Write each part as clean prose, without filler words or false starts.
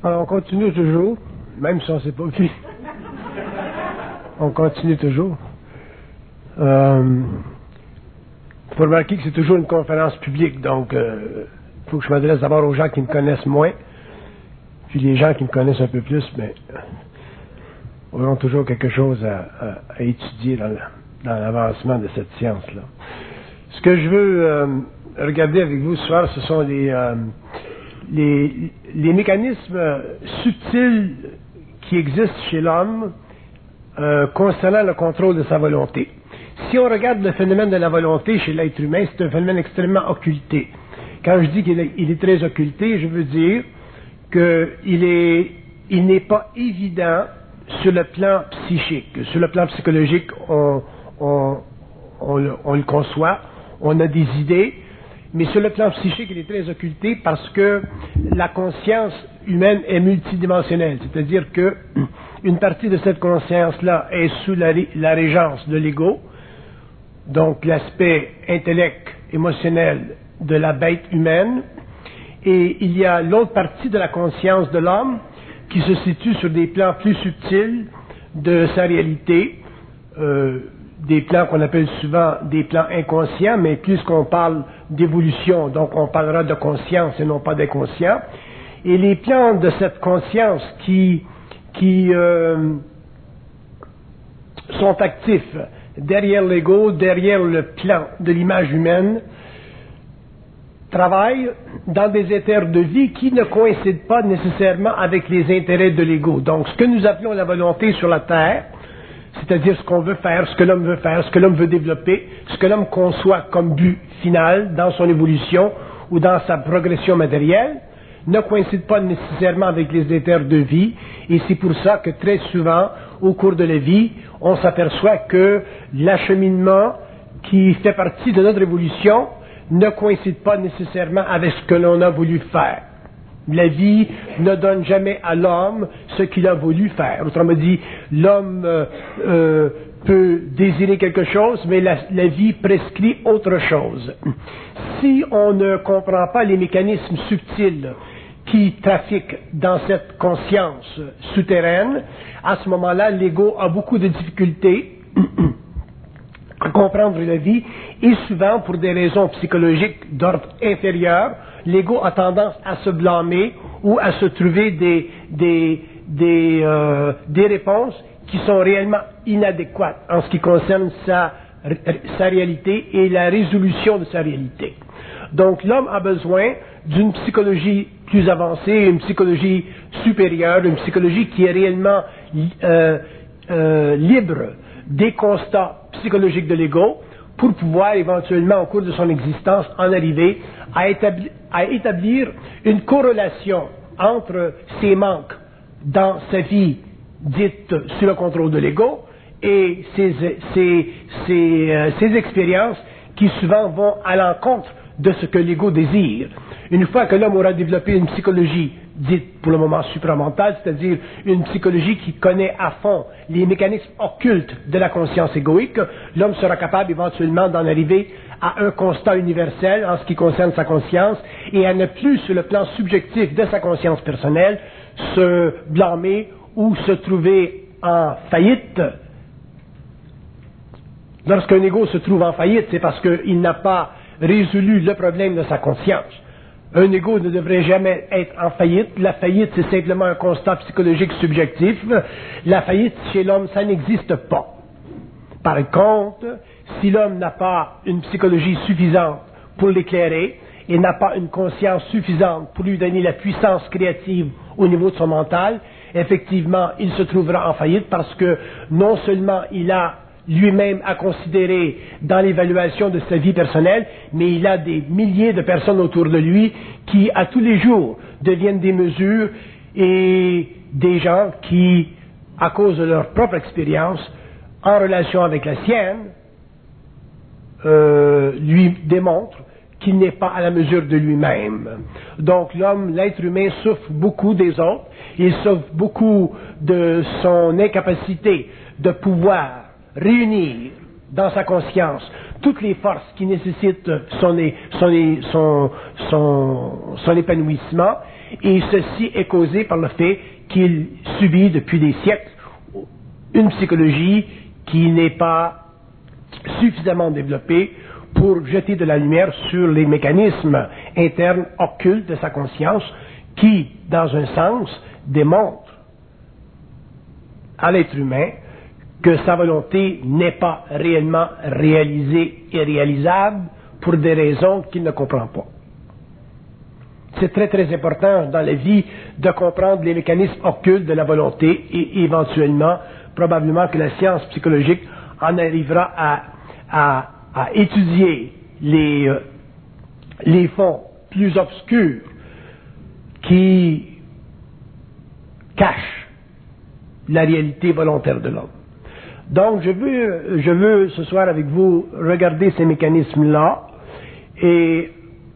Alors, on continue toujours, même si on ne s'est pas vu. On continue toujours. Il faut remarquer que c'est toujours une conférence publique, donc il faut que je m'adresse d'abord aux gens qui me connaissent moins, puis les gens qui me connaissent un peu plus, mais auront toujours quelque chose à étudier dans l'avancement de cette science-là. Ce que je veux regarder avec vous ce soir, ce sont les mécanismes subtils qui existent chez l'homme concernant le contrôle de sa volonté. Si on regarde le phénomène de la volonté chez l'être humain, c'est un phénomène extrêmement occulté. Quand je dis qu'il est très occulté, je veux dire qu'il n'est pas évident sur le plan psychique. Sur le plan psychologique, on le conçoit, on a des idées, mais sur le plan psychique, il est très occulté parce que la conscience humaine est multidimensionnelle, c'est-à-dire que une partie de cette conscience-là est sous la régence de l'ego, donc l'aspect intellect, émotionnel de la bête humaine, et il y a l'autre partie de la conscience de l'homme qui se situe sur des plans plus subtils de sa réalité, des plans qu'on appelle souvent des plans inconscients, mais puisqu'on parle d'évolution, donc on parlera de conscience et non pas d'inconscient. Et les plans de cette conscience qui sont actifs derrière l'ego, derrière le plan de l'image humaine, travaillent dans des éthers de vie qui ne coïncident pas nécessairement avec les intérêts de l'ego. Donc, ce que nous appelons la volonté sur la Terre, c'est-à-dire ce qu'on veut faire, ce que l'homme veut faire, ce que l'homme veut développer, ce que l'homme conçoit comme but final dans son évolution ou dans sa progression matérielle, ne coïncide pas nécessairement avec les éthers de vie, et c'est pour ça que très souvent, au cours de la vie, on s'aperçoit que l'acheminement qui fait partie de notre évolution ne coïncide pas nécessairement avec ce que l'on a voulu faire. La vie ne donne jamais à l'homme ce qu'il a voulu faire. Autrement dit, l'homme peut désirer quelque chose, mais la vie prescrit autre chose. Si on ne comprend pas les mécanismes subtils qui trafiquent dans cette conscience souterraine, à ce moment-là, l'ego a beaucoup de difficultés à comprendre la vie, et souvent, pour des raisons psychologiques d'ordre inférieur, l'ego a tendance à se blâmer ou à se trouver des réponses qui sont réellement inadéquates en ce qui concerne sa réalité et la résolution de sa réalité. Donc, l'homme a besoin d'une psychologie plus avancée, une psychologie supérieure, une psychologie qui est réellement libre des constats psychologiques de l'ego, pour pouvoir éventuellement, au cours de son existence, en arriver à établir une corrélation entre ses manques dans sa vie dite sous le contrôle de l'ego et ses expériences qui souvent vont à l'encontre de ce que l'ego désire. Une fois que l'homme aura développé une psychologie dite pour le moment supramentale, c'est-à-dire une psychologie qui connaît à fond les mécanismes occultes de la conscience égoïque, l'homme sera capable éventuellement d'en arriver à un constat universel en ce qui concerne sa conscience et à ne plus, sur le plan subjectif de sa conscience personnelle, se blâmer ou se trouver en faillite. Lorsqu'un ego se trouve en faillite, c'est parce qu'il n'a pas résolu le problème de sa conscience. Un ego ne devrait jamais être en faillite. La faillite, c'est simplement un constat psychologique subjectif. La faillite, chez l'homme, ça n'existe pas. Par contre, si l'homme n'a pas une psychologie suffisante pour l'éclairer et n'a pas une conscience suffisante pour lui donner la puissance créative au niveau de son mental, effectivement, il se trouvera en faillite parce que non seulement il a lui-même à considérer dans l'évaluation de sa vie personnelle, mais il a des milliers de personnes autour de lui qui, à tous les jours, deviennent des mesures et des gens qui, à cause de leur propre expérience, en relation avec la sienne, lui démontrent qu'il n'est pas à la mesure de lui-même. Donc l'être humain souffre beaucoup des autres, il souffre beaucoup de son incapacité de pouvoir réunir dans sa conscience toutes les forces qui nécessitent son épanouissement, et ceci est causé par le fait qu'il subit depuis des siècles une psychologie qui n'est pas suffisamment développée pour jeter de la lumière sur les mécanismes internes occultes de sa conscience qui, dans un sens, démontrent à l'être humain que sa volonté n'est pas réellement réalisée et réalisable pour des raisons qu'il ne comprend pas. C'est très très important dans la vie de comprendre les mécanismes occultes de la volonté et éventuellement, probablement que la science psychologique en arrivera à étudier les fonds plus obscurs qui cachent la réalité volontaire de l'homme. Donc, je veux ce soir avec vous regarder ces mécanismes-là et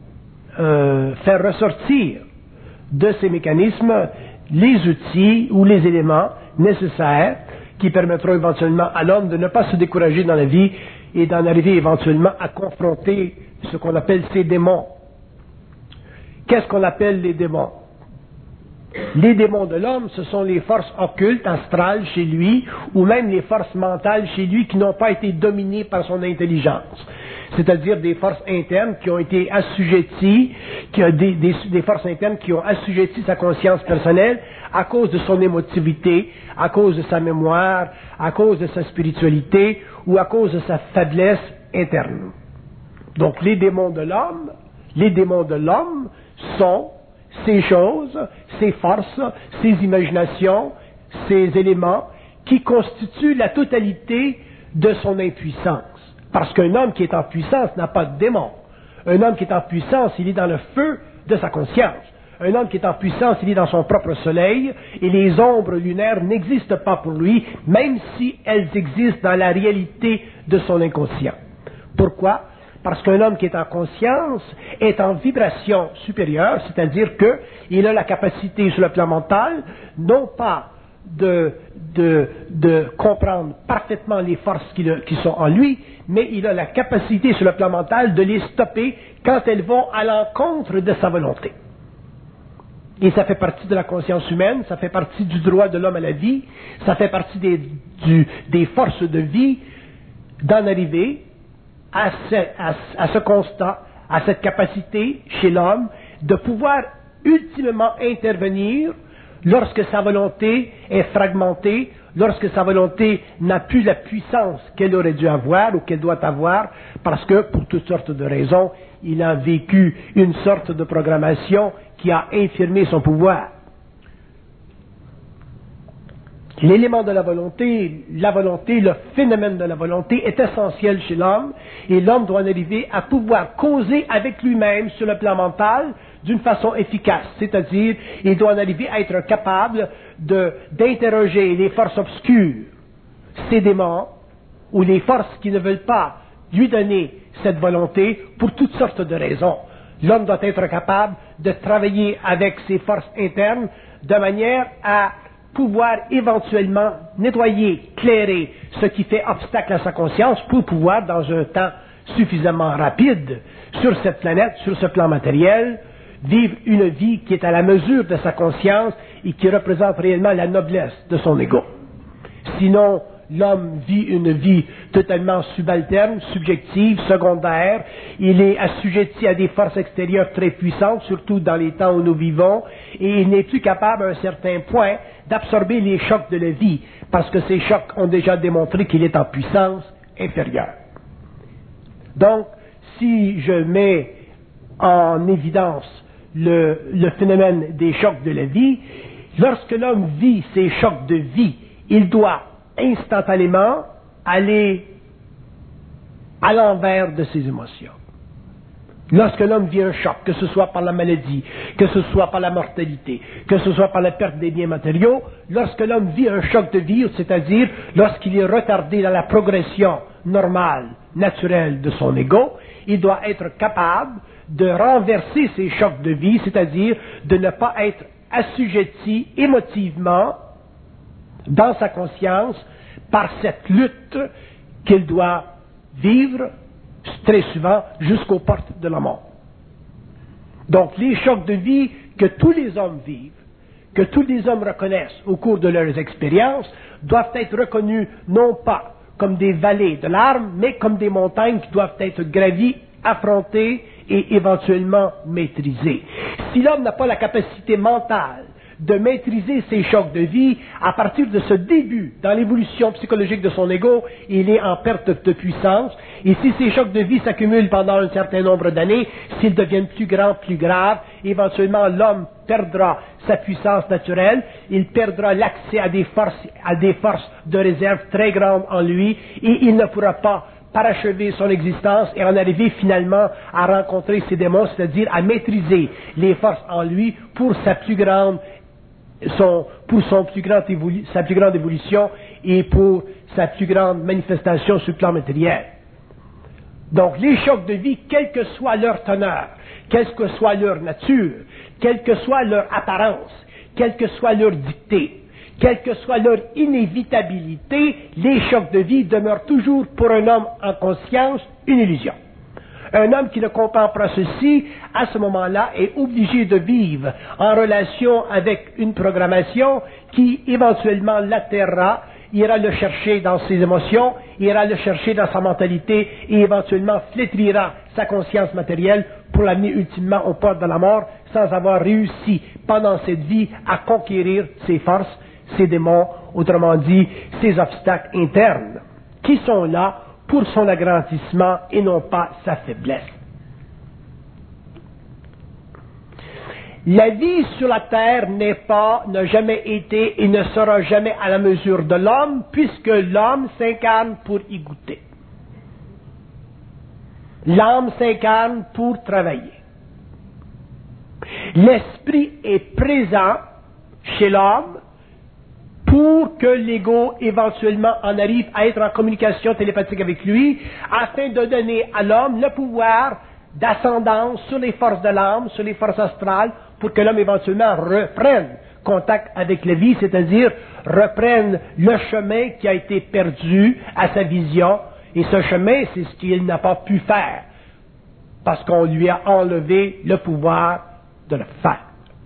faire ressortir de ces mécanismes les outils ou les éléments nécessaires qui permettront éventuellement à l'homme de ne pas se décourager dans la vie et d'en arriver éventuellement à confronter ce qu'on appelle ces démons. Qu'est-ce qu'on appelle les démons? Les démons de l'homme, ce sont les forces occultes, astrales chez lui, ou même les forces mentales chez lui qui n'ont pas été dominées par son intelligence. C'est-à-dire des forces internes qui ont été assujetties, des forces internes qui ont assujetti sa conscience personnelle à cause de son émotivité, à cause de sa mémoire, à cause de sa spiritualité ou à cause de sa faiblesse interne. Donc les démons de l'homme sont ces choses, ces forces, ces imaginations, ces éléments qui constituent la totalité de son impuissance. Parce qu'un homme qui est en puissance n'a pas de démon. Un homme qui est en puissance, il est dans le feu de sa conscience. Un homme qui est en puissance, il est dans son propre soleil, et les ombres lunaires n'existent pas pour lui, même si elles existent dans la réalité de son inconscient. Pourquoi? Parce qu'un homme qui est en conscience est en vibration supérieure, c'est-à-dire qu'il a la capacité sur le plan mental, non pas de comprendre parfaitement les forces qui sont en lui, mais il a la capacité sur le plan mental de les stopper quand elles vont à l'encontre de sa volonté. Et ça fait partie de la conscience humaine, ça fait partie du droit de l'homme à la vie, ça fait partie des forces de vie d'en arriver à ce constat, à cette capacité chez l'homme de pouvoir ultimement intervenir lorsque sa volonté est fragmentée, lorsque sa volonté n'a plus la puissance qu'elle aurait dû avoir ou qu'elle doit avoir, parce que, pour toutes sortes de raisons, il a vécu une sorte de programmation qui a infirmé son pouvoir. L'élément de la volonté, le phénomène de la volonté est essentiel chez l'homme et l'homme doit en arriver à pouvoir causer avec lui-même sur le plan mental d'une façon efficace. C'est-à-dire, il doit en arriver à être capable d'interroger les forces obscures, ces démons, ou les forces qui ne veulent pas lui donner cette volonté pour toutes sortes de raisons. L'homme doit être capable de travailler avec ses forces internes de manière à pouvoir éventuellement nettoyer, clairer ce qui fait obstacle à sa conscience pour pouvoir, dans un temps suffisamment rapide, sur cette planète, sur ce plan matériel, vivre une vie qui est à la mesure de sa conscience et qui représente réellement la noblesse de son ego. Sinon, l'homme vit une vie totalement subalterne, subjective, secondaire. Il est assujetti à des forces extérieures très puissantes, surtout dans les temps où nous vivons, et il n'est plus capable à un certain point d'absorber les chocs de la vie, parce que ces chocs ont déjà démontré qu'il est en puissance inférieure. Donc, si je mets en évidence le phénomène des chocs de la vie, lorsque l'homme vit ces chocs de vie, il doit instantanément aller à l'envers de ses émotions. Lorsque l'homme vit un choc, que ce soit par la maladie, que ce soit par la mortalité, que ce soit par la perte des biens matériaux, lorsque l'homme vit un choc de vie, c'est-à-dire lorsqu'il est retardé dans la progression normale, naturelle de son ego, il doit être capable de renverser ces chocs de vie, c'est-à-dire de ne pas être assujetti émotivement dans sa conscience par cette lutte qu'il doit vivre très souvent jusqu'aux portes de la mort. Donc les chocs de vie que tous les hommes vivent, que tous les hommes reconnaissent au cours de leurs expériences, doivent être reconnus non pas comme des vallées de larmes, mais comme des montagnes qui doivent être gravies, affrontées et éventuellement maîtrisées. Si l'homme n'a pas la capacité mentale de maîtriser ses chocs de vie, à partir de ce début dans l'évolution psychologique de son ego, il est en perte de puissance. Et si ces chocs de vie s'accumulent pendant un certain nombre d'années, s'ils deviennent plus grands, plus graves, éventuellement l'homme perdra sa puissance naturelle, il perdra l'accès à des forces de réserve très grandes en lui, et il ne pourra pas parachever son existence et en arriver finalement à rencontrer ses démons, c'est-à-dire à maîtriser les forces en lui pour sa plus grande évolution et pour sa plus grande manifestation sur le plan matériel. Donc les chocs de vie, quelle que soit leur teneur, quelle que soit leur nature, quelle que soit leur apparence, quelle que soit leur dictée, quelle que soit leur inévitabilité, les chocs de vie demeurent toujours pour un homme en conscience une illusion. Un homme qui ne comprend pas ceci, à ce moment-là, est obligé de vivre en relation avec une programmation qui éventuellement l'atterrera, ira le chercher dans ses émotions, ira le chercher dans sa mentalité et éventuellement flétrira sa conscience matérielle pour l'amener ultimement aux portes de la mort sans avoir réussi pendant cette vie à conquérir ses forces, ses démons, autrement dit, ses obstacles internes, qui sont là pour son agrandissement et non pas sa faiblesse. La vie sur la terre n'a jamais été et ne sera jamais à la mesure de l'homme, puisque l'homme s'incarne pour y goûter. L'âme s'incarne pour travailler. L'esprit est présent chez l'homme pour que l'ego éventuellement en arrive à être en communication télépathique avec lui, afin de donner à l'homme le pouvoir d'ascendance sur les forces de l'âme, sur les forces astrales, pour que l'homme éventuellement reprenne contact avec la vie, c'est-à-dire reprenne le chemin qui a été perdu à sa vision, et ce chemin, c'est ce qu'il n'a pas pu faire, parce qu'on lui a enlevé le pouvoir de le faire.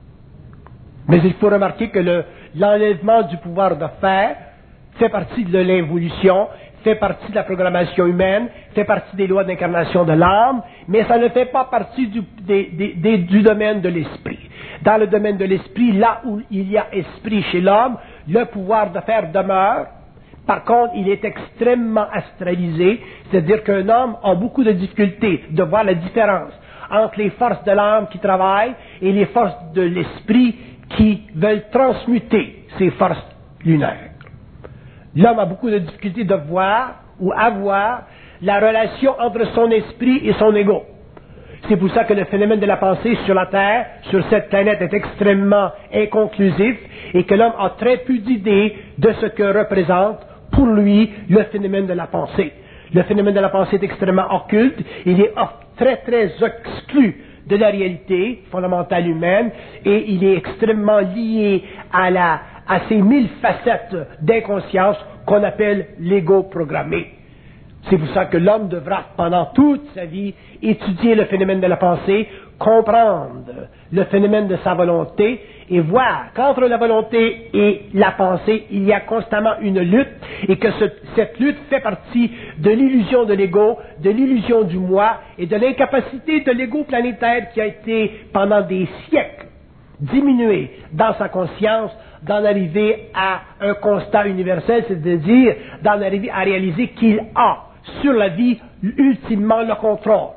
Mais il faut remarquer que l'enlèvement du pouvoir de faire fait partie de l'évolution, fait partie de la programmation humaine, fait partie des lois d'incarnation de l'âme, mais ça ne fait pas partie du domaine de l'esprit. Dans le domaine de l'esprit, là où il y a esprit chez l'homme, le pouvoir de faire demeure. Par contre, il est extrêmement astralisé, c'est-à-dire qu'un homme a beaucoup de difficultés de voir la différence entre les forces de l'âme qui travaillent et les forces de l'esprit qui veulent transmuter ces forces lunaires. L'homme a beaucoup de difficultés de voir ou avoir la relation entre son esprit et son ego. C'est pour ça que le phénomène de la pensée sur la Terre, sur cette planète, est extrêmement inconclusif et que l'homme a très peu d'idées de ce que représente pour lui le phénomène de la pensée. Le phénomène de la pensée est extrêmement occulte, il est très très exclu de la réalité fondamentale humaine et il est extrêmement lié à ces 1000 facettes d'inconscience qu'on appelle l'ego programmé. C'est pour ça que l'homme devra, pendant toute sa vie, étudier le phénomène de la pensée, comprendre le phénomène de sa volonté et voir qu'entre la volonté et la pensée, il y a constamment une lutte et que cette lutte fait partie de l'illusion de l'ego, de l'illusion du moi et de l'incapacité de l'ego planétaire qui a été, pendant des siècles, diminué dans sa conscience, d'en arriver à un constat universel, c'est-à-dire d'en arriver à réaliser qu'il a sur la vie ultimement le contrôle.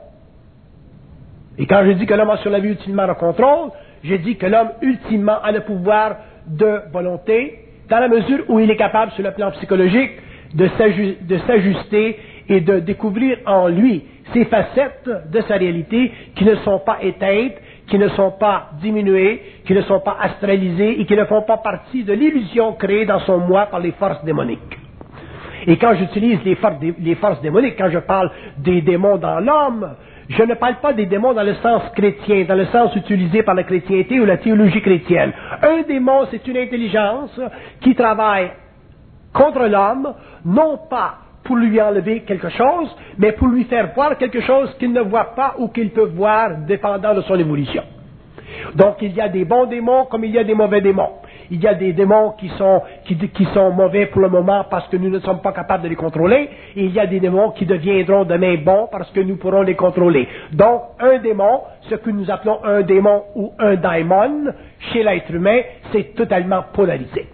Et quand je dis que l'homme a sur la vie ultimement le contrôle, je dis que l'homme ultimement a le pouvoir de volonté, dans la mesure où il est capable sur le plan psychologique de s'ajuster et de découvrir en lui ces facettes de sa réalité qui ne sont pas éteintes, qui ne sont pas diminuées, qui ne sont pas astralisées et qui ne font pas partie de l'illusion créée dans son moi par les forces démoniques. Et quand j'utilise les forces démoniques, quand je parle des démons dans l'homme, je ne parle pas des démons dans le sens chrétien, dans le sens utilisé par la chrétienté ou la théologie chrétienne. Un démon, c'est une intelligence qui travaille contre l'homme, non pas pour lui enlever quelque chose, mais pour lui faire voir quelque chose qu'il ne voit pas ou qu'il peut voir dépendant de son évolution. Donc il y a des bons démons comme il y a des mauvais démons. Il y a des démons qui sont mauvais pour le moment parce que nous ne sommes pas capables de les contrôler, et il y a des démons qui deviendront demain bons parce que nous pourrons les contrôler. Donc un démon, ce que nous appelons un démon ou un daimon, chez l'être humain, c'est totalement polarisé.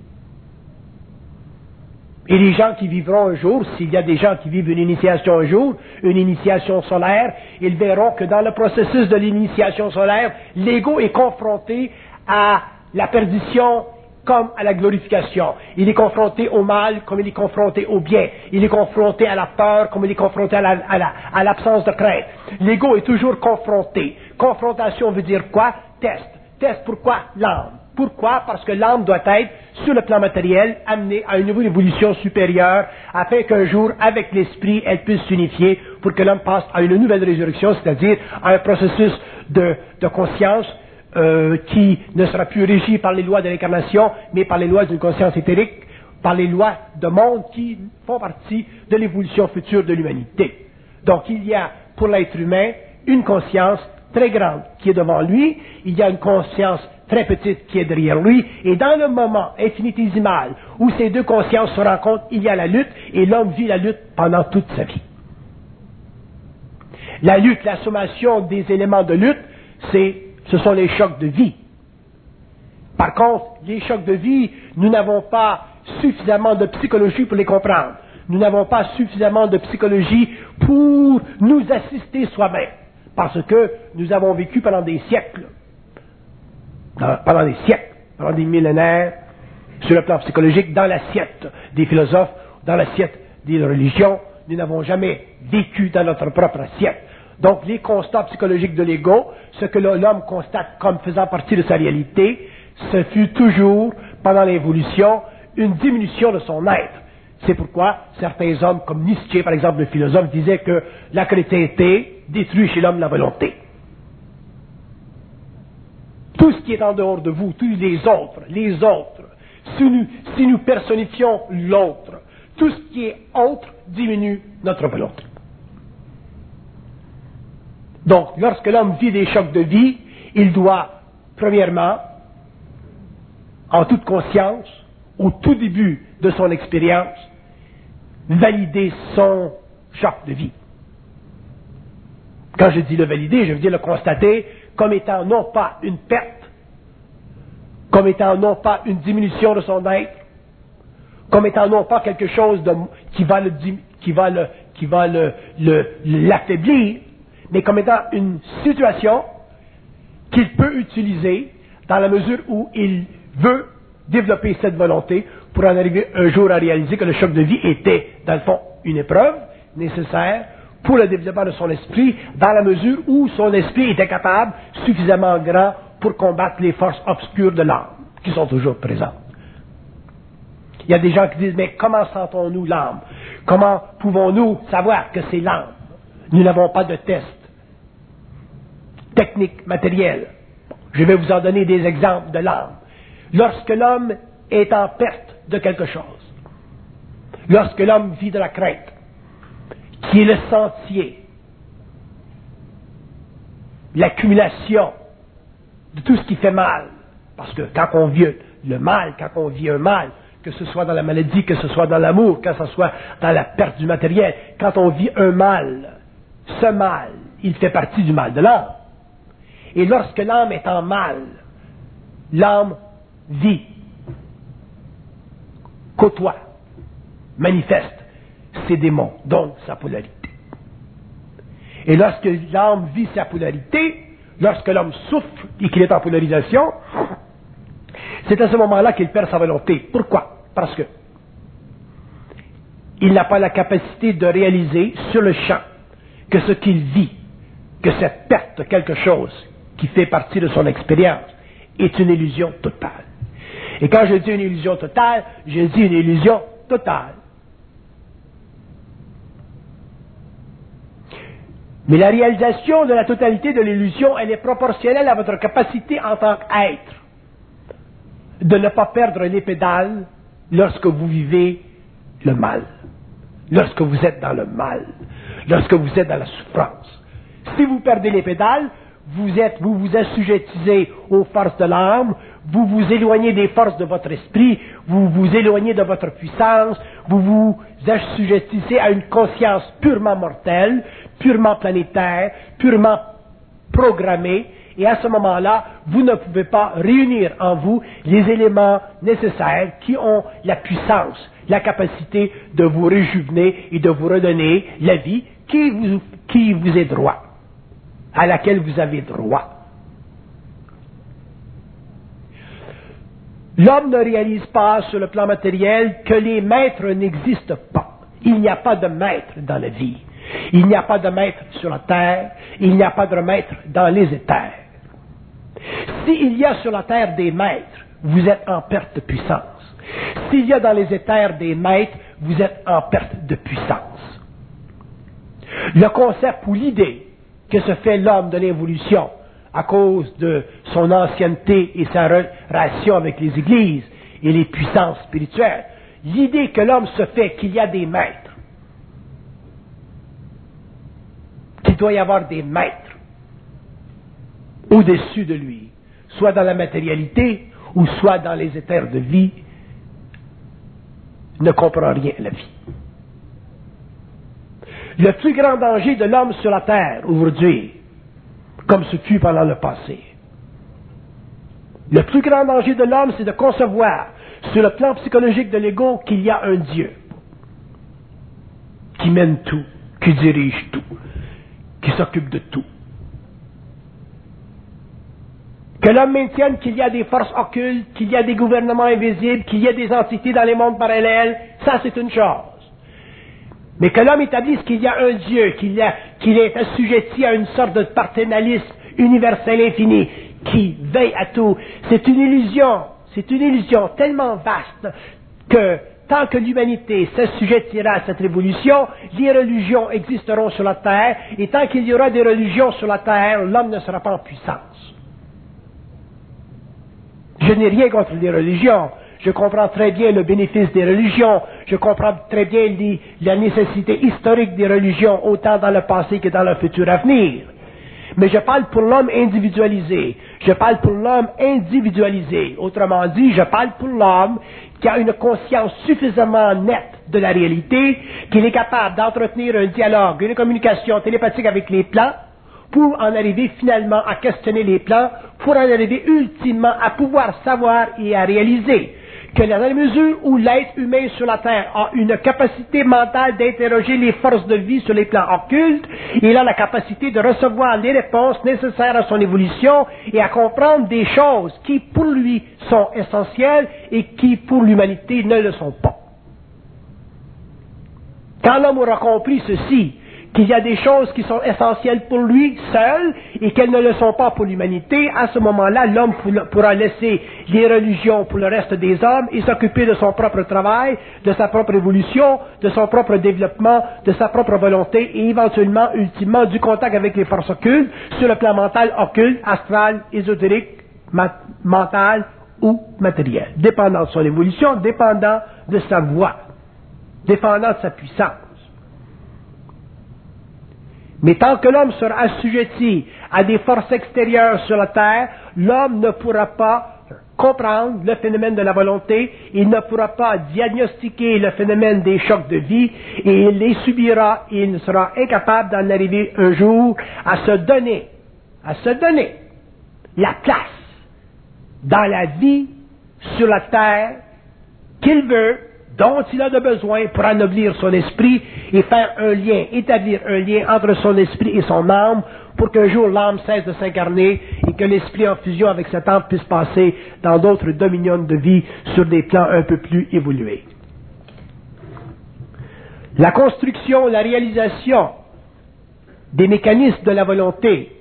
Et les gens qui vivront un jour, s'il y a des gens qui vivent une initiation un jour, une initiation solaire, ils verront que dans le processus de l'initiation solaire, l'ego est confronté à la perdition comme à la glorification. Il est confronté au mal comme il est confronté au bien. Il est confronté à la peur comme il est confronté à l'absence de crainte. L'ego est toujours confronté. Confrontation veut dire quoi? Test. Test pourquoi? L'âme. Pourquoi? Parce que l'âme doit être, sur le plan matériel, amenée à une nouvelle évolution supérieure, afin qu'un jour, avec l'esprit, elle puisse s'unifier pour que l'homme passe à une nouvelle résurrection, c'est-à-dire à un processus de conscience qui ne sera plus régi par les lois de l'incarnation, mais par les lois d'une conscience éthérique, par les lois de monde qui font partie de l'évolution future de l'humanité. Donc il y a pour l'être humain une conscience très grande qui est devant lui, il y a une conscience très petite qui est derrière lui, et dans le moment infinitésimal où ces deux consciences se rencontrent, il y a la lutte, et l'homme vit la lutte pendant toute sa vie. La lutte, la sommation des éléments de lutte, ce sont les chocs de vie. Par contre, les chocs de vie, nous n'avons pas suffisamment de psychologie pour les comprendre. Nous n'avons pas suffisamment de psychologie pour nous assister soi-même. Parce que nous avons vécu pendant des siècles, pendant des millénaires, sur le plan psychologique, dans l'assiette des philosophes, dans l'assiette des religions. Nous n'avons jamais vécu dans notre propre assiette. Donc, les constats psychologiques de l'ego, ce que l'homme constate comme faisant partie de sa réalité, ce fut toujours, pendant l'évolution, une diminution de son être. C'est pourquoi certains hommes, comme Nietzsche, par exemple, le philosophe, disaient que la chrétienté détruit chez l'homme la volonté. Tout ce qui est en dehors de vous, tous les autres, si nous personnifions l'autre, tout ce qui est autre diminue notre volonté. Donc, lorsque l'homme vit des chocs de vie, il doit, premièrement, en toute conscience, au tout début de son expérience, valider son choc de vie. Quand je dis le valider, je veux dire le constater comme étant non pas une perte, comme étant non pas une diminution de son être, comme étant non pas quelque chose qui va l'affaiblir, mais comme étant une situation qu'il peut utiliser dans la mesure où il veut développer cette volonté pour en arriver un jour à réaliser que le choc de vie était, dans le fond, une épreuve nécessaire pour le développement de son esprit, dans la mesure où son esprit était capable, suffisamment grand, pour combattre les forces obscures de l'âme, qui sont toujours présentes. Il y a des gens qui disent, mais comment sentons-nous l'âme? Comment pouvons-nous savoir que c'est l'âme? Nous n'avons pas de test technique, matériel. Je vais vous en donner des exemples de l'âme. Lorsque l'homme est en perte de quelque chose, lorsque l'homme vit de la crainte, qui est le sentier, l'accumulation de tout ce qui fait mal, parce que quand on vit le mal, quand on vit un mal, que ce soit dans la maladie, que ce soit dans l'amour, que ce soit dans la perte du matériel, quand on vit un mal, ce mal, il fait partie du mal de l'âme. Et lorsque l'âme est en mal, l'âme vit, côtoie, manifeste ses démons, donc sa polarité. Et lorsque l'âme vit sa polarité, lorsque l'homme souffre et qu'il est en polarisation, c'est à ce moment-là qu'il perd sa volonté. Pourquoi? Parce que il n'a pas la capacité de réaliser sur le champ que ce qu'il vit, que cette perte de quelque chose qui fait partie de son expérience est une illusion totale. Et quand je dis une illusion totale, je dis une illusion totale. Mais la réalisation de la totalité de l'illusion, elle est proportionnelle à votre capacité en tant qu'être de ne pas perdre les pédales lorsque vous vivez le mal, lorsque vous êtes dans le mal, lorsque vous êtes dans la souffrance. Si vous perdez les pédales, vous vous assujettissez aux forces de l'âme, vous vous éloignez des forces de votre esprit, vous vous éloignez de votre puissance, vous vous assujettissez à une conscience purement mortelle, purement planétaire, purement programmée, et à ce moment-là, vous ne pouvez pas réunir en vous les éléments nécessaires qui ont la puissance, la capacité de vous réjuvener et de vous redonner la vie qui vous est droit, à laquelle vous avez droit. L'homme ne réalise pas sur le plan matériel que les maîtres n'existent pas. Il n'y a pas de maître dans la vie. Il n'y a pas de maître sur la terre. Il n'y a pas de maître dans les éthers. S'il y a sur la terre des maîtres, vous êtes en perte de puissance. S'il y a dans les éthers des maîtres, vous êtes en perte de puissance. Le concept ou l'idée que se fait l'homme de l'évolution à cause de son ancienneté et sa relation avec les églises et les puissances spirituelles, l'idée que l'homme se fait qu'il y a des maîtres, qu'il doit y avoir des maîtres au-dessus de lui, soit dans la matérialité ou soit dans les éthers de vie, ne comprend rien à la vie. Le plus grand danger de l'homme sur la terre aujourd'hui, comme ce fut pendant le passé, le plus grand danger de l'homme, c'est de concevoir sur le plan psychologique de l'ego qu'il y a un Dieu qui mène tout, qui dirige tout, qui s'occupe de tout. Que l'homme maintienne qu'il y a des forces occultes, qu'il y a des gouvernements invisibles, qu'il y a des entités dans les mondes parallèles, ça c'est une chose. Mais que l'homme établisse qu'il y a un Dieu, qu'il est assujetti à une sorte de paternalisme universel infini, qui veille à tout, c'est une illusion tellement vaste que tant que l'humanité s'assujettira à cette révolution, les religions existeront sur la terre, et tant qu'il y aura des religions sur la terre, l'homme ne sera pas en puissance. Je n'ai rien contre les religions. Je comprends très bien le bénéfice des religions. Je comprends très bien la nécessité historique des religions, autant dans le passé que dans le futur avenir. Mais je parle pour l'homme individualisé. Je parle pour l'homme individualisé. Autrement dit, je parle pour l'homme qui a une conscience suffisamment nette de la réalité, qu'il est capable d'entretenir un dialogue, une communication télépathique avec les plans, pour en arriver finalement à questionner les plans, pour en arriver ultimement à pouvoir savoir et à réaliser que dans la mesure où l'être humain sur la Terre a une capacité mentale d'interroger les forces de vie sur les plans occultes, il a la capacité de recevoir les réponses nécessaires à son évolution et à comprendre des choses qui pour lui sont essentielles et qui pour l'humanité ne le sont pas. Quand l'homme aura compris ceci, qu'il y a des choses qui sont essentielles pour lui seul et qu'elles ne le sont pas pour l'humanité, à ce moment-là, l'homme pourra laisser les religions pour le reste des hommes et s'occuper de son propre travail, de sa propre évolution, de son propre développement, de sa propre volonté et éventuellement, ultimement, du contact avec les forces occultes sur le plan mental, occulte, astral, ésotérique, mental ou matériel, dépendant de son évolution, dépendant de sa voix, dépendant de sa puissance. Mais tant que l'homme sera assujetti à des forces extérieures sur la terre, l'homme ne pourra pas comprendre le phénomène de la volonté, il ne pourra pas diagnostiquer le phénomène des chocs de vie, et il les subira, et il sera incapable d'en arriver un jour à se donner la place dans la vie sur la terre qu'il veut, dont il a de besoin pour anoblir son esprit et faire un lien, établir un lien entre son esprit et son âme pour qu'un jour l'âme cesse de s'incarner et que l'esprit en fusion avec cette âme puisse passer dans d'autres dominions de vie sur des plans un peu plus évolués. La construction, la réalisation des mécanismes de la volonté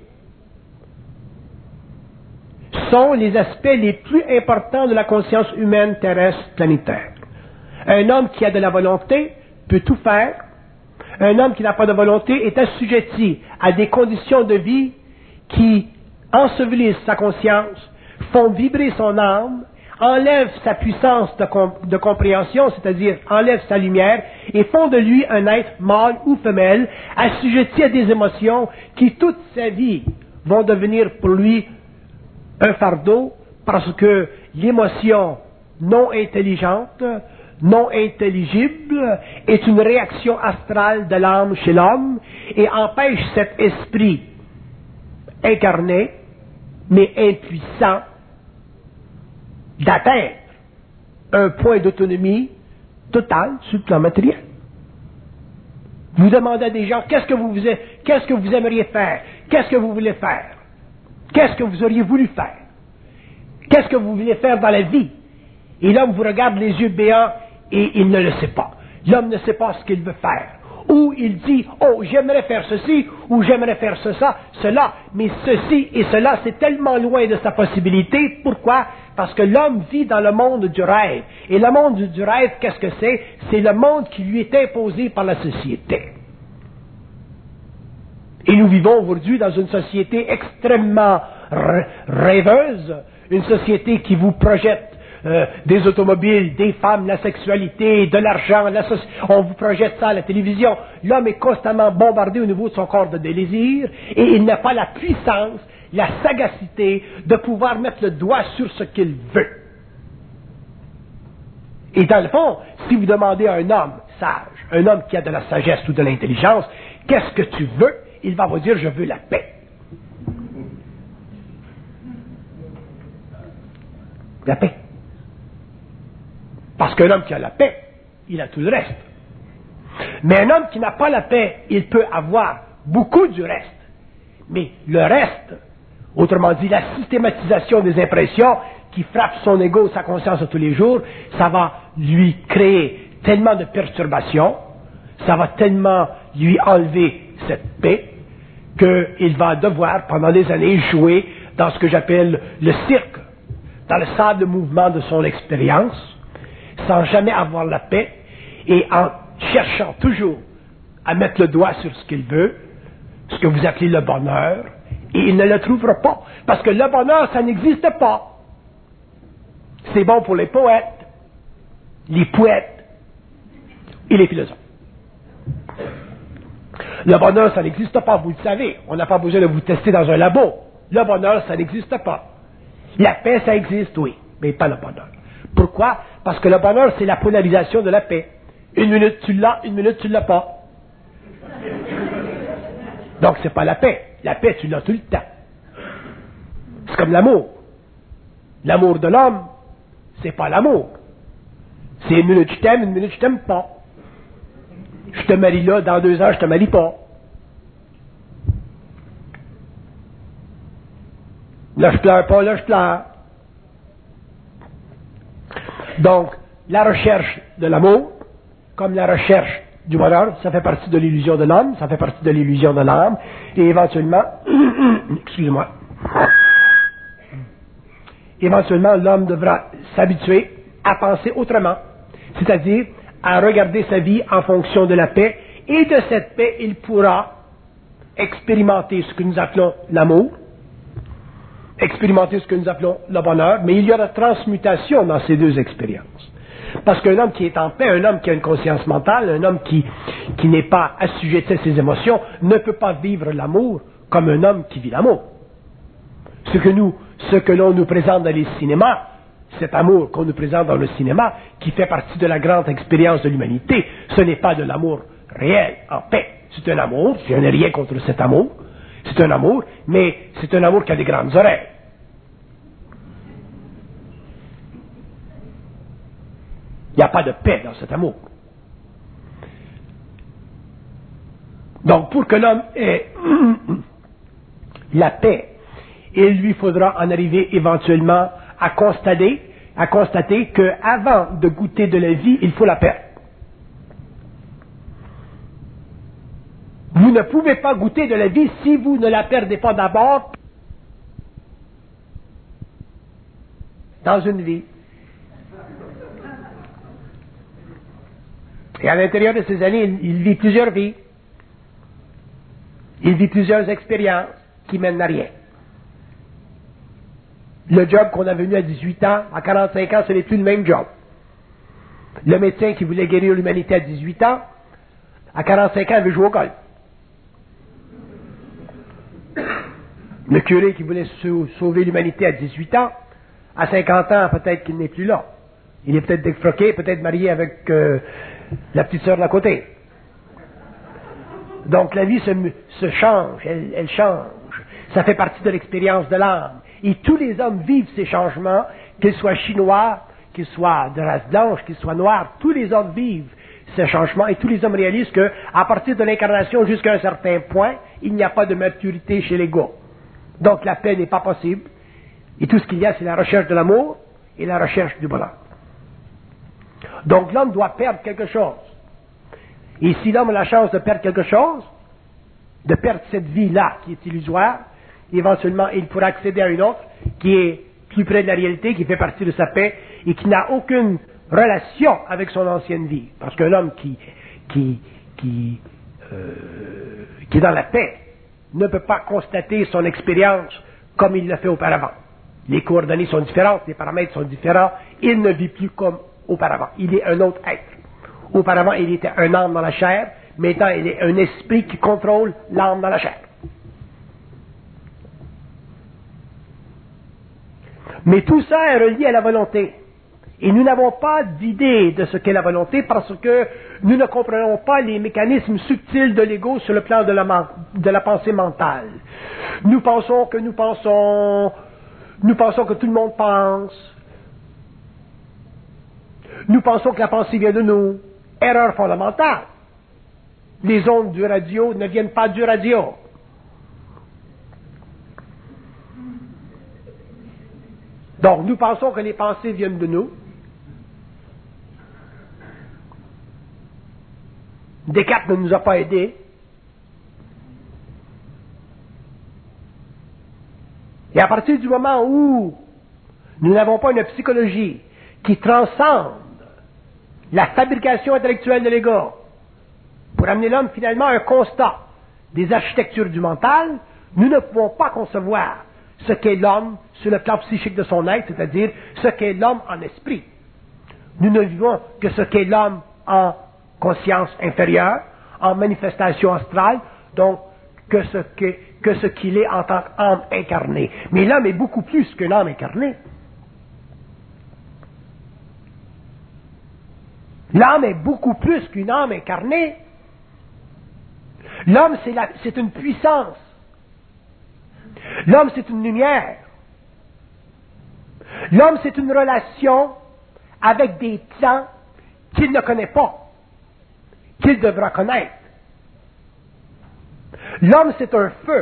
sont les aspects les plus importants de la conscience humaine terrestre planétaire. Un homme qui a de la volonté peut tout faire. Un homme qui n'a pas de volonté est assujetti à des conditions de vie qui ensevelissent sa conscience, font vibrer son âme, enlèvent sa puissance de compréhension, c'est-à-dire enlèvent sa lumière, et font de lui un être mâle ou femelle, assujetti à des émotions qui toute sa vie vont devenir pour lui un fardeau parce que l'émotion non intelligente, non intelligible, est une réaction astrale de l'âme chez l'homme et empêche cet esprit incarné, mais impuissant, d'atteindre un point d'autonomie totale sur le plan matériel. Vous demandez à des gens, qu'est-ce que vous aimeriez faire? Qu'est-ce que vous voulez faire? Qu'est-ce que vous auriez voulu faire? Qu'est-ce que vous voulez faire dans la vie? Et l'homme vous regarde les yeux béants et il ne le sait pas. L'homme ne sait pas ce qu'il veut faire. Ou il dit, oh, j'aimerais faire ceci, ou j'aimerais faire cela, mais ceci et cela, c'est tellement loin de sa possibilité. Pourquoi? Parce que l'homme vit dans le monde du rêve. Et le monde du rêve, qu'est-ce que c'est? C'est le monde qui lui est imposé par la société. Et nous vivons aujourd'hui dans une société extrêmement rêveuse, une société qui vous projette des automobiles, des femmes, la sexualité, de l'argent, on vous projette ça à la télévision. L'homme est constamment bombardé au niveau de son corps de désir et il n'a pas la puissance, la sagacité de pouvoir mettre le doigt sur ce qu'il veut. Et dans le fond, si vous demandez à un homme sage, un homme qui a de la sagesse ou de l'intelligence, qu'est-ce que tu veux? Il va vous dire, je veux la paix. La paix. Parce qu'un homme qui a la paix, il a tout le reste. Mais un homme qui n'a pas la paix, il peut avoir beaucoup du reste. Mais le reste, autrement dit, la systématisation des impressions qui frappent son ego, sa conscience de tous les jours, ça va lui créer tellement de perturbations, ça va tellement lui enlever cette paix, qu'il va devoir, pendant des années, jouer dans ce que j'appelle le cirque, dans le sable mouvement de son expérience, sans jamais avoir la paix, et en cherchant toujours à mettre le doigt sur ce qu'il veut, ce que vous appelez le bonheur, et il ne le trouvera pas. Parce que le bonheur, ça n'existe pas. C'est bon pour les poètes, les poètes et les philosophes. Le bonheur, ça n'existe pas, vous le savez. On n'a pas besoin de vous tester dans un labo. Le bonheur, ça n'existe pas. La paix, ça existe, oui, mais pas le bonheur. Pourquoi? Parce que le bonheur, c'est la polarisation de la paix. Une minute tu l'as, une minute tu l'as pas. Donc c'est pas la paix. La paix, tu l'as tout le temps. C'est comme l'amour. L'amour de l'homme, c'est pas l'amour. C'est une minute je t'aime, une minute je t'aime pas. Je te marie là, dans 2 ans, je te marie pas. Là, je pleure pas, là, je pleure. Donc, la recherche de l'amour, comme la recherche du bonheur, ça fait partie de l'illusion de l'homme, ça fait partie de l'illusion de l'âme, et éventuellement, excusez-moi, éventuellement, l'homme devra s'habituer à penser autrement, c'est-à-dire à regarder sa vie en fonction de la paix, et de cette paix, il pourra expérimenter ce que nous appelons l'amour, expérimenter ce que nous appelons le bonheur, mais il y a la transmutation dans ces deux expériences. Parce qu'un homme qui est en paix, un homme qui a une conscience mentale, un homme qui n'est pas assujetti à ses émotions, ne peut pas vivre l'amour comme un homme qui vit l'amour. Ce que l'on nous présente dans les cinémas, cet amour qu'on nous présente dans le cinéma, qui fait partie de la grande expérience de l'humanité, ce n'est pas de l'amour réel, en paix. C'est un amour, je n'ai rien contre cet amour, c'est un amour, mais c'est un amour qui a des grandes oreilles. Il n'y a pas de paix dans cet amour. Donc, pour que l'homme ait la paix, il lui faudra en arriver éventuellement à constater qu'avant de goûter de la vie, il faut la perdre. Vous ne pouvez pas goûter de la vie si vous ne la perdez pas d'abord dans une vie. Et à l'intérieur de ces années, il vit plusieurs vies. Il vit plusieurs expériences qui mènent à rien. Le job qu'on a venu à 18 ans, à 45 ans, ce n'est plus le même job. Le médecin qui voulait guérir l'humanité à 18 ans, à 45 ans, il veut jouer au golf. Le curé qui voulait sauver l'humanité à 18 ans, à 50 ans, peut-être qu'il n'est plus là. Il est peut-être défroqué, peut-être marié avec la petite sœur d'à côté. Donc la vie se change, elle change. Ça fait partie de l'expérience de l'âme. Et tous les hommes vivent ces changements, qu'ils soient chinois, qu'ils soient de race blanche, qu'ils soient noirs, tous les hommes vivent ces changements et tous les hommes réalisent qu'à partir de l'incarnation jusqu'à un certain point, il n'y a pas de maturité chez l'ego. Donc la paix n'est pas possible. Et tout ce qu'il y a, c'est la recherche de l'amour et la recherche du bonheur. Donc l'homme doit perdre quelque chose. Et si l'homme a la chance de perdre quelque chose, de perdre cette vie-là qui est illusoire, éventuellement il pourra accéder à une autre qui est plus près de la réalité, qui fait partie de sa paix et qui n'a aucune relation avec son ancienne vie. Parce qu'un homme qui est dans la paix ne peut pas constater son expérience comme il l'a fait auparavant. Les coordonnées sont différentes, les paramètres sont différents, il ne vit plus comme auparavant. Il est un autre être. Auparavant, il était un âme dans la chair, maintenant il est un esprit qui contrôle l'âme dans la chair. Mais tout ça est relié à la volonté. Et nous n'avons pas d'idée de ce qu'est la volonté parce que nous ne comprenons pas les mécanismes subtils de l'ego sur le plan de la pensée mentale. Nous pensons que tout le monde pense. Nous pensons que la pensée vient de nous. Erreur fondamentale. Les ondes du radio ne viennent pas du radio. Donc, nous pensons que les pensées viennent de nous. Descartes ne nous a pas aidés. Et à partir du moment où nous n'avons pas une psychologie qui transcende la fabrication intellectuelle de l'ego, pour amener l'homme finalement à un constat des architectures du mental, nous ne pouvons pas concevoir ce qu'est l'homme sur le plan psychique de son être, c'est-à-dire ce qu'est l'homme en esprit. Nous ne vivons que ce qu'est l'homme en conscience inférieure, en manifestation astrale, donc que ce qu'il est en tant qu'âme incarnée. Mais l'homme est beaucoup plus qu'une âme incarnée. L'âme est beaucoup plus qu'une âme incarnée. L'homme, c'est une puissance. L'homme, c'est une lumière. L'homme, c'est une relation avec des plans qu'il ne connaît pas, qu'il devra connaître. L'homme, c'est un feu.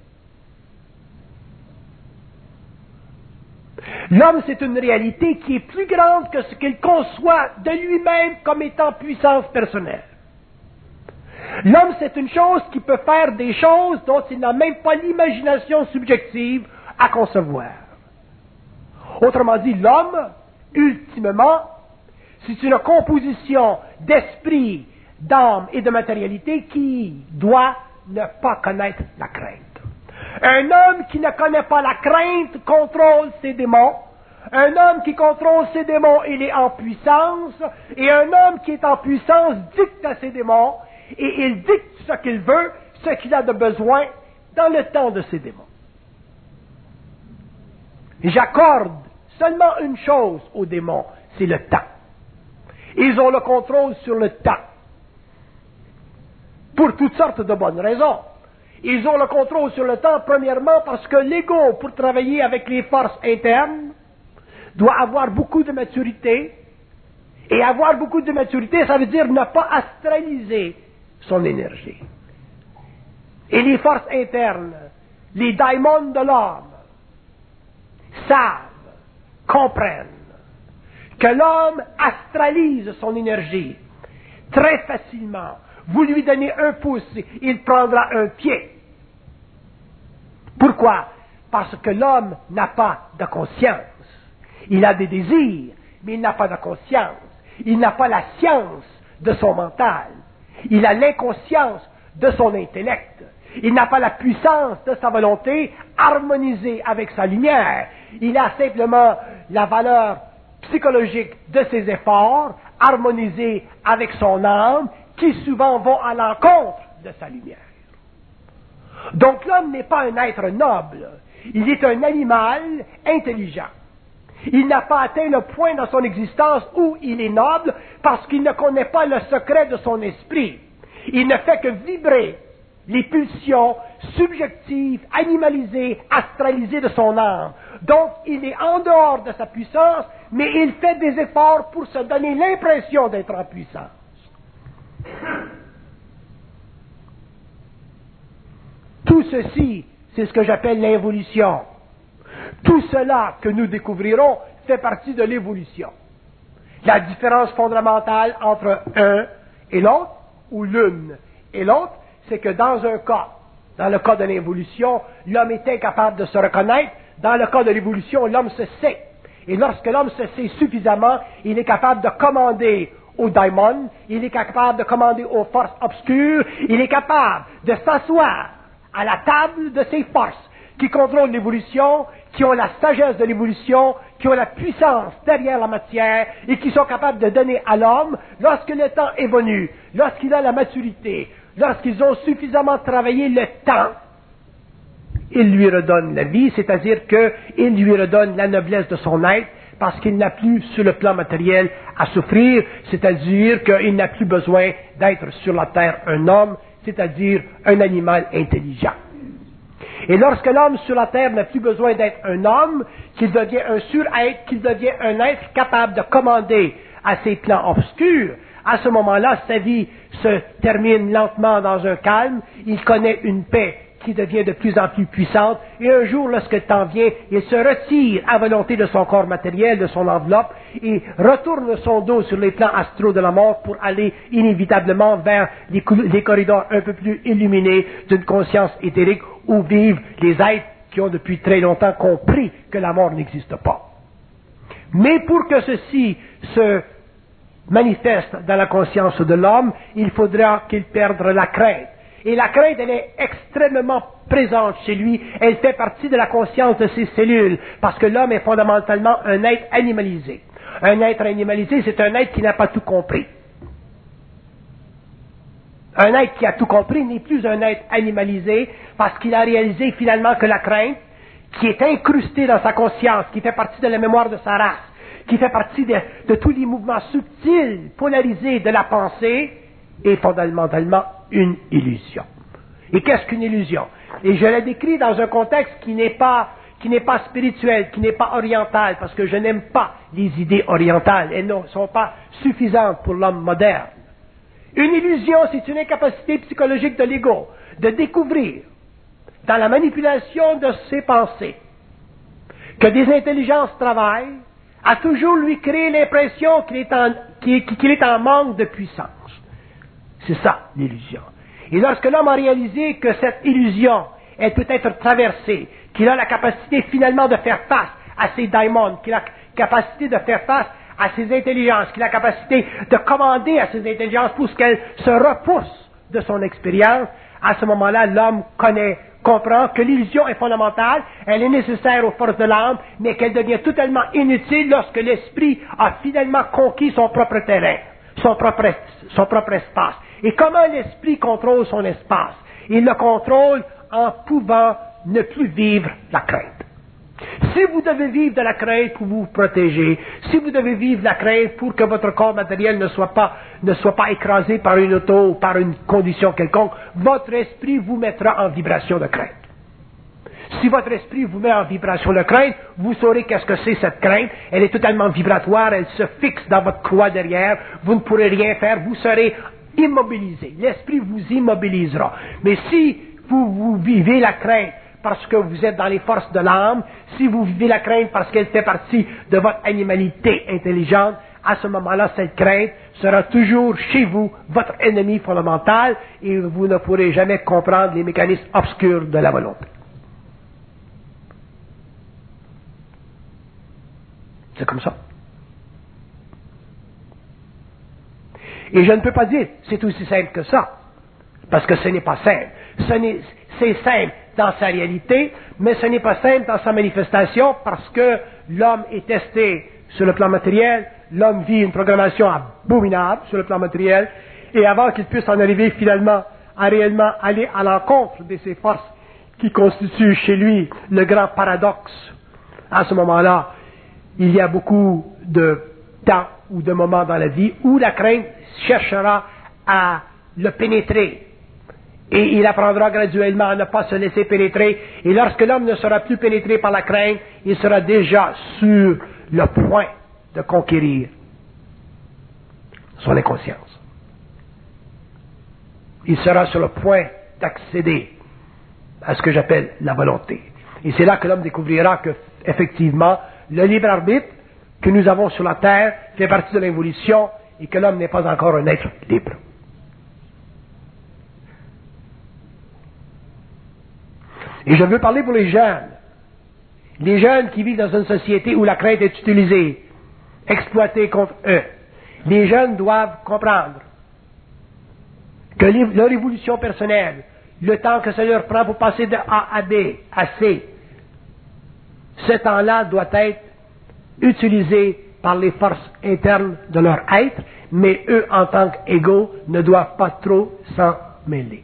L'homme, c'est une réalité qui est plus grande que ce qu'il conçoit de lui-même comme étant puissance personnelle. L'homme, c'est une chose qui peut faire des choses dont il n'a même pas l'imagination subjective à concevoir. Autrement dit, l'homme, ultimement, c'est une composition d'esprit, d'âme et de matérialité qui doit ne pas connaître la crainte. Un homme qui ne connaît pas la crainte contrôle ses démons. Un homme qui contrôle ses démons, il est en puissance. Et un homme qui est en puissance dicte à ses démons. Et il dicte ce qu'il veut, ce qu'il a de besoin dans le temps de ses démons. Et j'accorde seulement une chose aux démons, c'est le temps. Ils ont le contrôle sur le temps. Pour toutes sortes de bonnes raisons. Ils ont le contrôle sur le temps, premièrement, parce que l'ego, pour travailler avec les forces internes, doit avoir beaucoup de maturité. Et avoir beaucoup de maturité, ça veut dire ne pas astraliser son énergie. Et les forces internes, les daimons de l'homme, savent, comprennent que l'homme astralise son énergie très facilement. Vous lui donnez un pouce, il prendra un pied. Pourquoi? Parce que l'homme n'a pas de conscience. Il a des désirs, mais il n'a pas de conscience. Il n'a pas la science de son mental. Il a l'inconscience de son intellect. Il n'a pas la puissance de sa volonté harmonisée avec sa lumière. Il a simplement la valeur psychologique de ses efforts harmonisés avec son âme qui souvent vont à l'encontre de sa lumière. Donc l'homme n'est pas un être noble, Il est un animal intelligent. Il n'a pas atteint le point dans son existence où il est noble parce qu'il ne connaît pas le secret de son esprit. Il ne fait que vibrer les pulsions subjectives, animalisées, astralisées de son âme. Donc, il est en dehors de sa puissance, mais il fait des efforts pour se donner l'impression d'être en puissance. Tout ceci, c'est ce que j'appelle l'involution. Tout cela que nous découvrirons fait partie de l'évolution. La différence fondamentale entre un et l'autre, ou l'une et l'autre, c'est que dans un cas, dans le cas de l'évolution, l'homme est incapable de se reconnaître. Dans le cas de l'évolution, l'homme se sait. Et lorsque l'homme se sait suffisamment, il est capable de commander aux daimons, il est capable de commander aux forces obscures, il est capable de s'asseoir à la table de ces forces qui contrôlent l'évolution, qui ont la sagesse de l'évolution, qui ont la puissance derrière la matière et qui sont capables de donner à l'homme, lorsque le temps est venu, lorsqu'il a la maturité, lorsqu'ils ont suffisamment travaillé le temps, il lui redonne la vie, c'est-à-dire qu'il lui redonne la noblesse de son être, parce qu'il n'a plus sur le plan matériel à souffrir, c'est-à-dire qu'il n'a plus besoin d'être sur la terre un homme, c'est-à-dire un animal intelligent. Et lorsque l'homme sur la terre n'a plus besoin d'être un homme, qu'il devient un sur-être, qu'il devient un être capable de commander à ses plans obscurs, à ce moment-là, sa vie se termine lentement dans un calme, il connaît une paix qui devient de plus en plus puissante, et un jour, lorsque le temps vient, il se retire à volonté de son corps matériel, de son enveloppe, et retourne son dos sur les plans astraux de la mort pour aller inévitablement vers les corridors un peu plus illuminés d'une conscience éthérique où vivent les êtres qui ont depuis très longtemps compris que la mort n'existe pas. Mais pour que ceci se manifeste dans la conscience de l'homme, il faudra qu'il perde la crainte. Et la crainte, elle est extrêmement présente chez lui. Elle fait partie de la conscience de ses cellules, parce que l'homme est fondamentalement un être animalisé. Un être animalisé, c'est un être qui n'a pas tout compris. Un être qui a tout compris n'est plus un être animalisé, parce qu'il a réalisé finalement que la crainte, qui est incrustée dans sa conscience, qui fait partie de la mémoire de sa race, qui fait partie de tous les mouvements subtils, polarisés de la pensée, est fondamentalement une illusion. Et qu'est-ce qu'une illusion? Et je la décris dans un contexte qui n'est pas spirituel, qui n'est pas oriental, parce que je n'aime pas les idées orientales. Elles ne sont pas suffisantes pour l'homme moderne. Une illusion, c'est une incapacité psychologique de l'ego de découvrir, dans la manipulation de ses pensées, que des intelligences travaillent à toujours lui créer l'impression qu'il est en manque de puissance. C'est ça, l'illusion. Et lorsque l'homme a réalisé que cette illusion, elle peut être traversée, qu'il a la capacité finalement de faire face à ses daimons, qu'il a la capacité de faire face à ses intelligences, qu'il a la capacité de commander à ses intelligences pour qu'elles se repoussent de son expérience, à ce moment-là, l'homme comprend que l'illusion est fondamentale, elle est nécessaire aux forces de l'âme, mais qu'elle devient totalement inutile lorsque l'esprit a finalement conquis son propre terrain, son propre espace. Et comment l'esprit contrôle son espace? Il le contrôle en pouvant ne plus vivre la crainte. Si vous devez vivre de la crainte pour vous protéger, si vous devez vivre la crainte pour que votre corps matériel ne soit pas écrasé par une auto ou par une condition quelconque, votre esprit vous mettra en vibration de crainte. Si votre esprit vous met en vibration de crainte, vous saurez qu'est-ce que c'est cette crainte. Elle est totalement vibratoire, elle se fixe dans votre croix derrière, vous ne pourrez rien faire, vous serez immobilisé. L'esprit vous immobilisera. Mais si vous vivez la crainte parce que vous êtes dans les forces de l'âme, si vous vivez la crainte parce qu'elle fait partie de votre animalité intelligente, à ce moment-là, cette crainte sera toujours chez vous, votre ennemi fondamental, et vous ne pourrez jamais comprendre les mécanismes obscurs de la volonté. C'est comme ça. Et je ne peux pas dire c'est aussi simple que ça, parce que ce n'est pas simple. C'est simple dans sa réalité, mais ce n'est pas simple dans sa manifestation, parce que l'homme est testé sur le plan matériel, l'homme vit une programmation abominable sur le plan matériel, et avant qu'il puisse en arriver finalement à réellement aller à l'encontre de ces forces qui constitue chez lui le grand paradoxe. À ce moment-là, il y a beaucoup de temps ou de moments dans la vie où la crainte cherchera à le pénétrer. Et il apprendra graduellement à ne pas se laisser pénétrer. Et lorsque l'homme ne sera plus pénétré par la crainte, il sera déjà sur le point de conquérir son inconscience. Il sera sur le point d'accéder à ce que j'appelle la volonté. Et c'est là que l'homme découvrira que, effectivement, le libre arbitre que nous avons sur la terre fait partie de l'évolution et que l'homme n'est pas encore un être libre. Et je veux parler pour les jeunes qui vivent dans une société où la crainte est utilisée, exploitée contre eux. Les jeunes doivent comprendre que leur évolution personnelle, le temps que ça leur prend pour passer de A à B, à C, ce temps-là doit être utilisé par les forces internes de leur être, mais eux, en tant qu'égaux, ne doivent pas trop s'en mêler.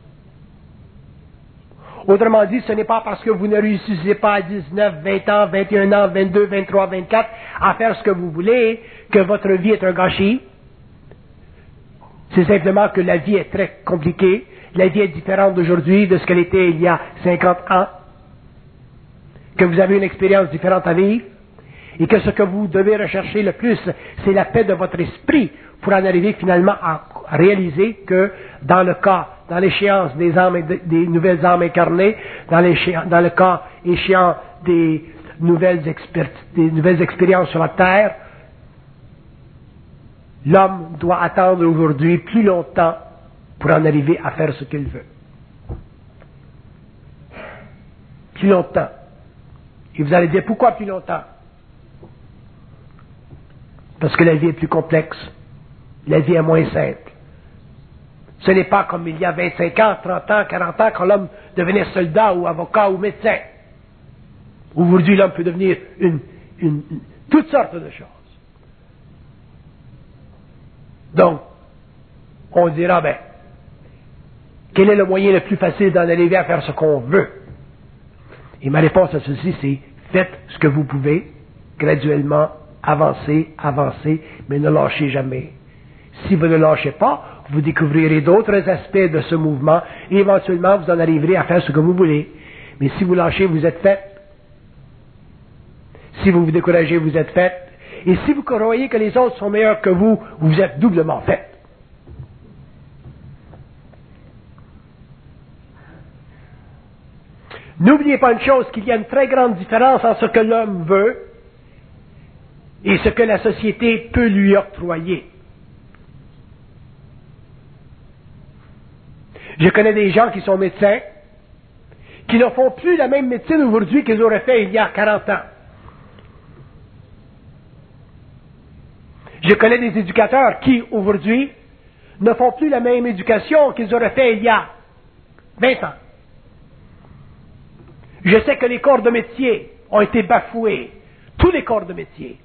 Autrement dit, ce n'est pas parce que vous ne réussissez pas à 19, 20 ans, 21 ans, 22, 23, 24 à faire ce que vous voulez que votre vie est un gâchis. C'est simplement que la vie est très compliquée. La vie est différente d'aujourd'hui de ce qu'elle était il y a 50 ans. Que vous avez une expérience différente à vivre. Et que ce que vous devez rechercher le plus, c'est la paix de votre esprit pour en arriver finalement à réaliser que dans l'échéance des âmes, des nouvelles âmes incarnées, dans le cas échéant des nouvelles expériences sur la terre, l'homme doit attendre aujourd'hui plus longtemps pour en arriver à faire ce qu'il veut. Plus longtemps. Et vous allez dire, pourquoi plus longtemps? Parce que la vie est plus complexe. La vie est moins simple. Ce n'est pas comme il y a 25 ans, 30 ans, 40 ans, quand l'homme devenait soldat ou avocat ou médecin. Aujourd'hui, l'homme peut devenir toutes sortes de choses. Donc, on dira, quel est le moyen le plus facile d'en arriver à faire ce qu'on veut? Et ma réponse à ceci, c'est, faites ce que vous pouvez, graduellement, avancez, mais ne lâchez jamais. Si vous ne lâchez pas, vous découvrirez d'autres aspects de ce mouvement et éventuellement vous en arriverez à faire ce que vous voulez. Mais si vous lâchez, vous êtes fait. Si vous vous découragez, vous êtes fait. Et si vous croyez que les autres sont meilleurs que vous, vous êtes doublement fait. N'oubliez pas une chose, qu'il y a une très grande différence entre ce que l'homme veut et ce que la société peut lui octroyer. Je connais des gens qui sont médecins, qui ne font plus la même médecine aujourd'hui qu'ils auraient fait il y a 40 ans. Je connais des éducateurs qui, aujourd'hui, ne font plus la même éducation qu'ils auraient fait il y a 20 ans. Je sais que les corps de métier ont été bafoués, tous les corps de métier.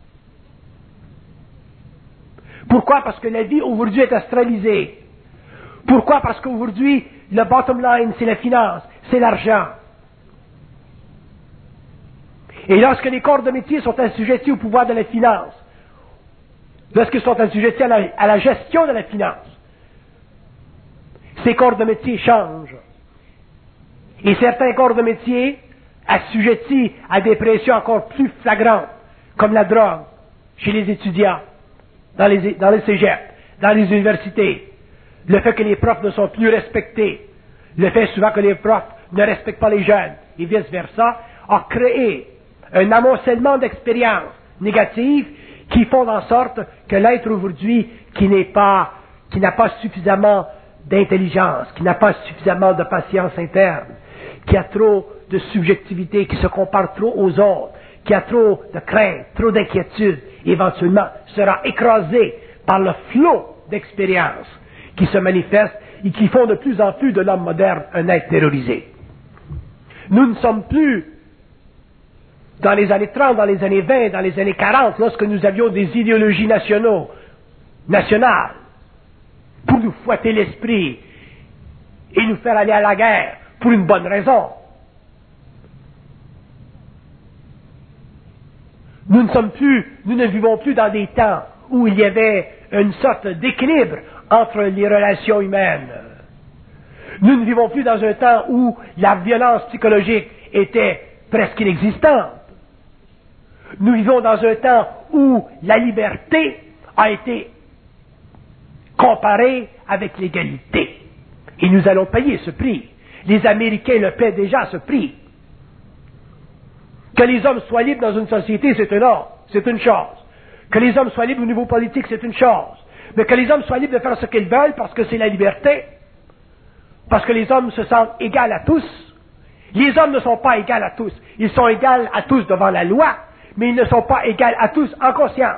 Pourquoi? Parce que la vie aujourd'hui est astralisée. Pourquoi? Parce qu'aujourd'hui, le bottom line, c'est la finance, c'est l'argent. Et lorsque les corps de métier sont assujettis au pouvoir de la finance, lorsqu'ils sont assujettis à la gestion de la finance, ces corps de métier changent. Et certains corps de métier assujettis à des pressions encore plus flagrantes, comme la drogue, chez les étudiants, dans les cégeps, dans les universités, le fait que les profs ne sont plus respectés, le fait souvent que les profs ne respectent pas les jeunes, et vice-versa, a créé un amoncellement d'expériences négatives qui font en sorte que l'être aujourd'hui qui n'a pas suffisamment d'intelligence, qui n'a pas suffisamment de patience interne, qui a trop de subjectivité, qui se compare trop aux autres, qui a trop de crainte, trop d'inquiétude, éventuellement sera écrasé par le flot d'expériences qui se manifestent et qui font de plus en plus de l'homme moderne un être terrorisé. Nous ne sommes plus dans les années 30, dans les années 20, dans les années 40, lorsque nous avions des idéologies nationales, pour nous fouetter l'esprit et nous faire aller à la guerre, pour une bonne raison. Nous ne vivons plus dans des temps où il y avait une sorte d'équilibre entre les relations humaines. Nous ne vivons plus dans un temps où la violence psychologique était presque inexistante. Nous vivons dans un temps où la liberté a été comparée avec l'égalité. Et nous allons payer ce prix. Les Américains le paient déjà, ce prix. Que les hommes soient libres dans une société, c'est une chose. Que les hommes soient libres au niveau politique, c'est une chose. Mais que les hommes soient libres de faire ce qu'ils veulent parce que c'est la liberté, parce que les hommes se sentent égaux à tous. Les hommes ne sont pas égaux à tous. Ils sont égaux à tous devant la loi, mais ils ne sont pas égaux à tous en conscience.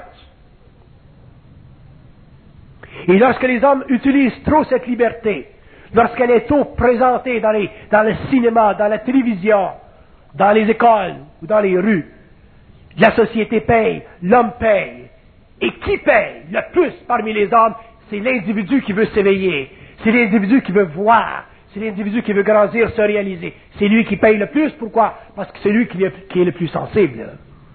Et lorsque les hommes utilisent trop cette liberté, lorsqu'elle est trop présentée dans le cinéma, dans la télévision, dans les écoles ou dans les rues, la société paye, l'homme paye. Et qui paye le plus parmi les hommes? C'est l'individu qui veut s'éveiller. C'est l'individu qui veut voir. C'est l'individu qui veut grandir, se réaliser. C'est lui qui paye le plus. Pourquoi? Parce que c'est lui qui est le plus sensible.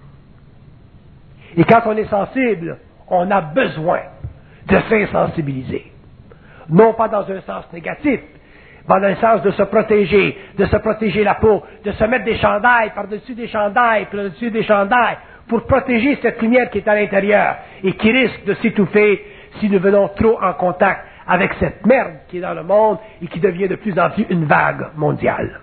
Et quand on est sensible, on a besoin de s'insensibiliser. Non pas dans un sens négatif, mais dans le sens de se protéger la peau, de se mettre des chandails par-dessus des chandails, par-dessus des chandails, pour protéger cette lumière qui est à l'intérieur et qui risque de s'étouffer si nous venons trop en contact avec cette merde qui est dans le monde et qui devient de plus en plus une vague mondiale.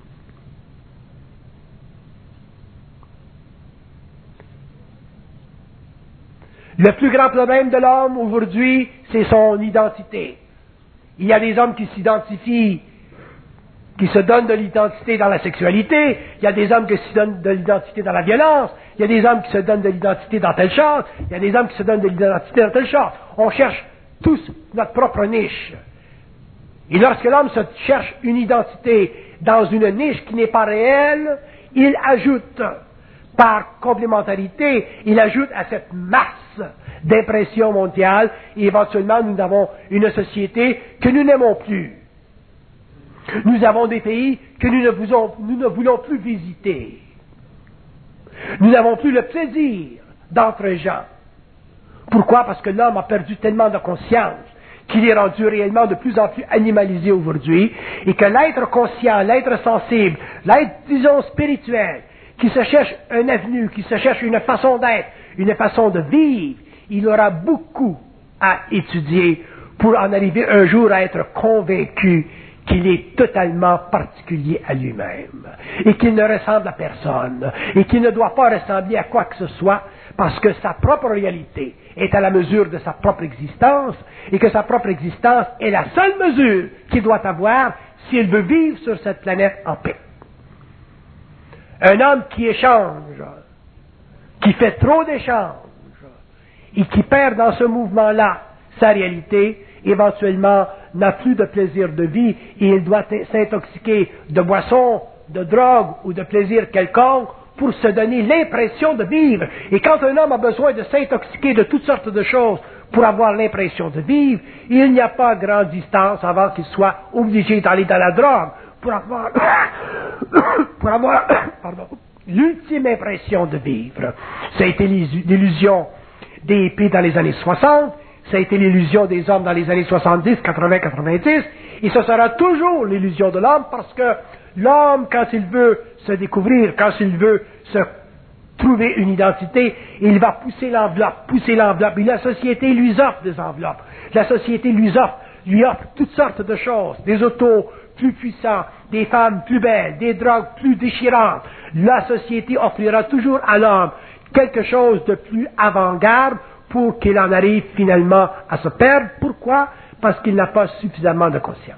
Le plus grand problème de l'homme aujourd'hui, c'est son identité. Il y a des hommes qui s'identifient, qui se donnent de l'identité dans la sexualité, il y a des hommes qui se donnent de l'identité dans la violence, il y a des hommes qui se donnent de l'identité dans telle chose, il y a des hommes qui se donnent de l'identité dans telle chose. On cherche tous notre propre niche. Et lorsque l'homme se cherche une identité dans une niche qui n'est pas réelle, il ajoute, par complémentarité, il ajoute à cette masse d'impression mondiale, et éventuellement nous avons une société que nous n'aimons plus. Nous avons des pays que nous ne voulons plus visiter. Nous n'avons plus le plaisir d'entre gens. Pourquoi? Parce que l'homme a perdu tellement de conscience qu'il est rendu réellement de plus en plus animalisé aujourd'hui, et que l'être conscient, l'être sensible, l'être, disons, spirituel, qui se cherche un avenue, qui se cherche une façon d'être, une façon de vivre, il aura beaucoup à étudier pour en arriver un jour à être convaincu qu'il est totalement particulier à lui-même, et qu'il ne ressemble à personne, et qu'il ne doit pas ressembler à quoi que ce soit, parce que sa propre réalité est à la mesure de sa propre existence, et que sa propre existence est la seule mesure qu'il doit avoir s'il veut vivre sur cette planète en paix. Un homme qui échange, qui fait trop d'échanges, et qui perd dans ce mouvement-là sa réalité, éventuellement n'a plus de plaisir de vie, et il doit s'intoxiquer de boissons, de drogue ou de plaisir quelconque pour se donner l'impression de vivre. Et quand un homme a besoin de s'intoxiquer de toutes sortes de choses pour avoir l'impression de vivre, il n'y a pas grande distance avant qu'il soit obligé d'aller dans la drogue pour avoir l'ultime impression de vivre. Ça a été l'illusion des hippies dans les années 60, ça a été l'illusion des hommes dans les années 70, 80, 90, et ce sera toujours l'illusion de l'homme, parce que l'homme, quand il veut se découvrir, quand il veut se trouver une identité, il va pousser l'enveloppe, et la société lui offre des enveloppes. La société lui offre toutes sortes de choses, des autos plus puissants, des femmes plus belles, des drogues plus déchirantes. La société offrira toujours à l'homme quelque chose de plus avant-garde pour qu'il en arrive finalement à se perdre. Pourquoi? Parce qu'il n'a pas suffisamment de conscience.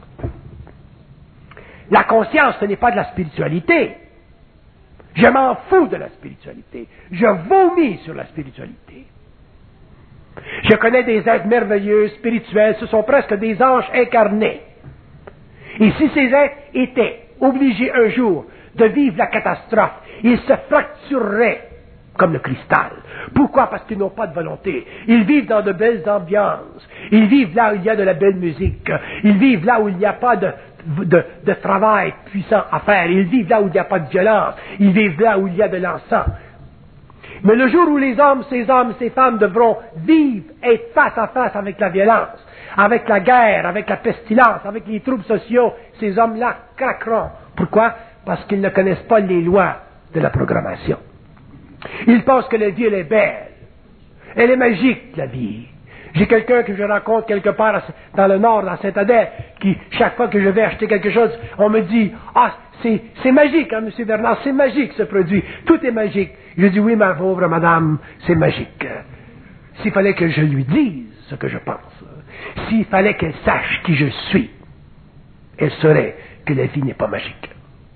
La conscience, ce n'est pas de la spiritualité. Je m'en fous de la spiritualité. Je vomis sur la spiritualité. Je connais des êtres merveilleux, spirituels, ce sont presque des anges incarnés. Et si ces êtres étaient obligés un jour de vivre la catastrophe, ils se fractureraient comme le cristal. Pourquoi? Parce qu'ils n'ont pas de volonté. Ils vivent dans de belles ambiances. Ils vivent là où il y a de la belle musique. Ils vivent là où il n'y a pas de de travail puissant à faire. Ils vivent là où il n'y a pas de violence. Ils vivent là où il y a de l'encens. Mais le jour où les hommes, ces femmes devront vivre, être face à face avec la violence, avec la guerre, avec la pestilence, avec les troubles sociaux, ces hommes-là craqueront. Pourquoi? Parce qu'ils ne connaissent pas les lois de la programmation. Ils pensent que la vie, elle est belle. Elle est magique, la vie. J'ai quelqu'un que je rencontre quelque part dans le nord, dans Saint-Adèle, qui, chaque fois que je vais acheter quelque chose, on me dit, ah, c'est magique, hein, M. Bernard, c'est magique ce produit. Tout est magique. Je dis, oui, ma pauvre madame, c'est magique. S'il fallait que je lui dise ce que je pense, s'il fallait qu'elle sache qui je suis, elle saurait que la vie n'est pas magique.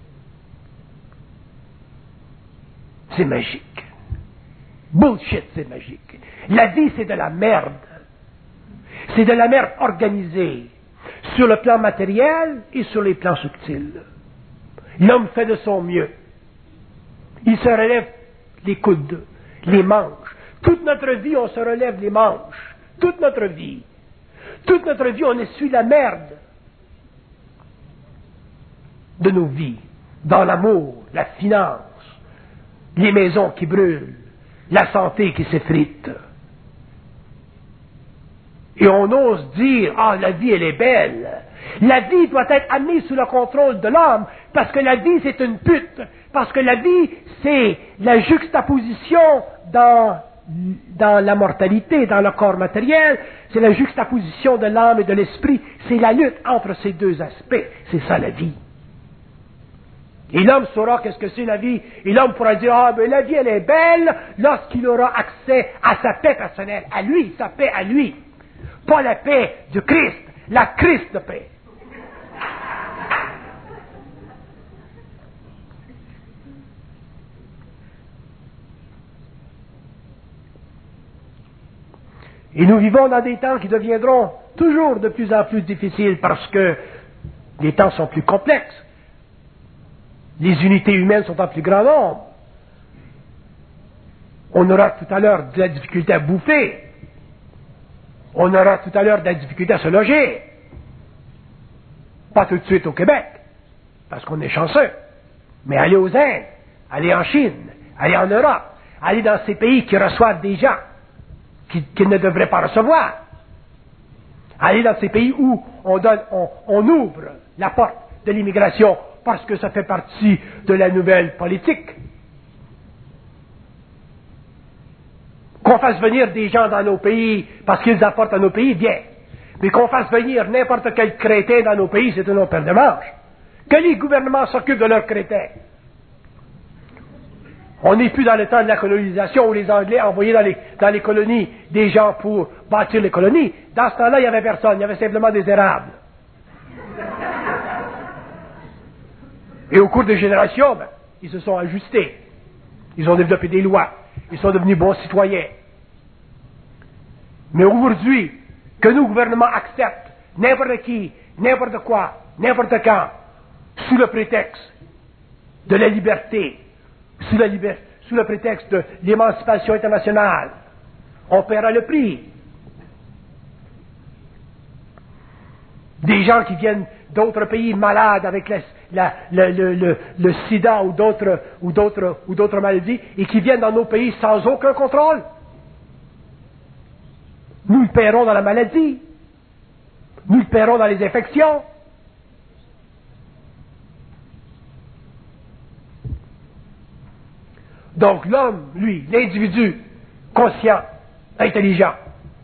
C'est magique. Bullshit, c'est magique. La vie, c'est de la merde. C'est de la merde organisée sur le plan matériel et sur les plans subtils. L'homme fait de son mieux. Il se relève les coudes, les manches. Toute notre vie, on se relève les manches. Toute notre vie. Toute notre vie, on essuie la merde de nos vies. Dans l'amour, la finance, les maisons qui brûlent, la santé qui s'effrite. Et on ose dire, ah, la vie, elle est belle. La vie doit être amenée sous le contrôle de l'homme, parce que la vie, c'est une pute. Parce que la vie, c'est la juxtaposition dans la mortalité, dans le corps matériel. C'est la juxtaposition de l'âme et de l'esprit. C'est la lutte entre ces deux aspects. C'est ça, la vie. Et l'homme saura qu'est-ce que c'est la vie. Et l'homme pourra dire, ah, mais la vie, elle est belle lorsqu'il aura accès à sa paix personnelle, à lui, sa paix à lui. Pas la paix du Christ, la Christ de paix. Et nous vivons dans des temps qui deviendront toujours de plus en plus difficiles parce que les temps sont plus complexes. Les unités humaines sont en plus grand nombre. On aura tout à l'heure de la difficulté à bouffer. On aura tout à l'heure de la difficulté à se loger. Pas tout de suite au Québec, parce qu'on est chanceux. Mais aller aux Indes, aller en Chine, aller en Europe, aller dans ces pays qui reçoivent des gens qu'ils ne devraient pas recevoir. Aller dans ces pays où on ouvre la porte de l'immigration parce que ça fait partie de la nouvelle politique. Qu'on fasse venir des gens dans nos pays parce qu'ils apportent à nos pays, bien. Mais qu'on fasse venir n'importe quel crétin dans nos pays, c'est une autre paire de manches. Que les gouvernements s'occupent de leurs crétins. On n'est plus dans le temps de la colonisation où les Anglais envoyaient dans les colonies des gens pour bâtir les colonies. Dans ce temps-là, il n'y avait personne, il y avait simplement des érables. Et au cours des générations, ils se sont ajustés. Ils ont développé des lois. Ils sont devenus bons citoyens. Mais aujourd'hui, que nos gouvernements acceptent n'importe qui, n'importe quoi, n'importe quand, sous le prétexte de la liberté, sous le prétexte de l'émancipation internationale, on paiera le prix. Des gens qui viennent d'autres pays malades avec le sida ou d'autres maladies et qui viennent dans nos pays sans aucun contrôle. Nous le paierons dans la maladie. Nous le paierons dans les infections. Donc l'homme, lui, l'individu conscient, intelligent,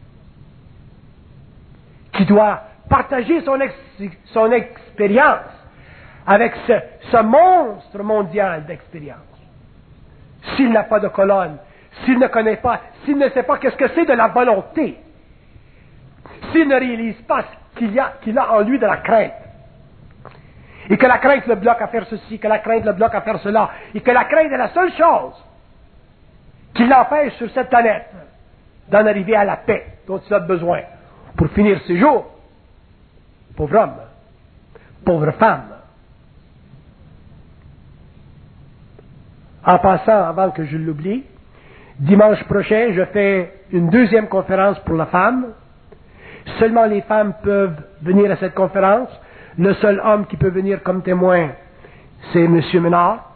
qui doit partager son expérience avec ce monstre mondial d'expérience. S'il n'a pas de colonne, s'il ne connaît pas, s'il ne sait pas qu'est-ce que c'est de la volonté, s'il ne réalise pas qu'il a en lui de la crainte, et que la crainte le bloque à faire ceci, que la crainte le bloque à faire cela, et que la crainte est la seule chose qui l'empêche sur cette planète d'en arriver à la paix dont il a besoin pour finir ses jours. Pauvre homme, pauvre femme. En passant, avant que je l'oublie, dimanche prochain, je fais une deuxième conférence pour la femme. Seulement les femmes peuvent venir à cette conférence. Le seul homme qui peut venir comme témoin, c'est M. Ménard.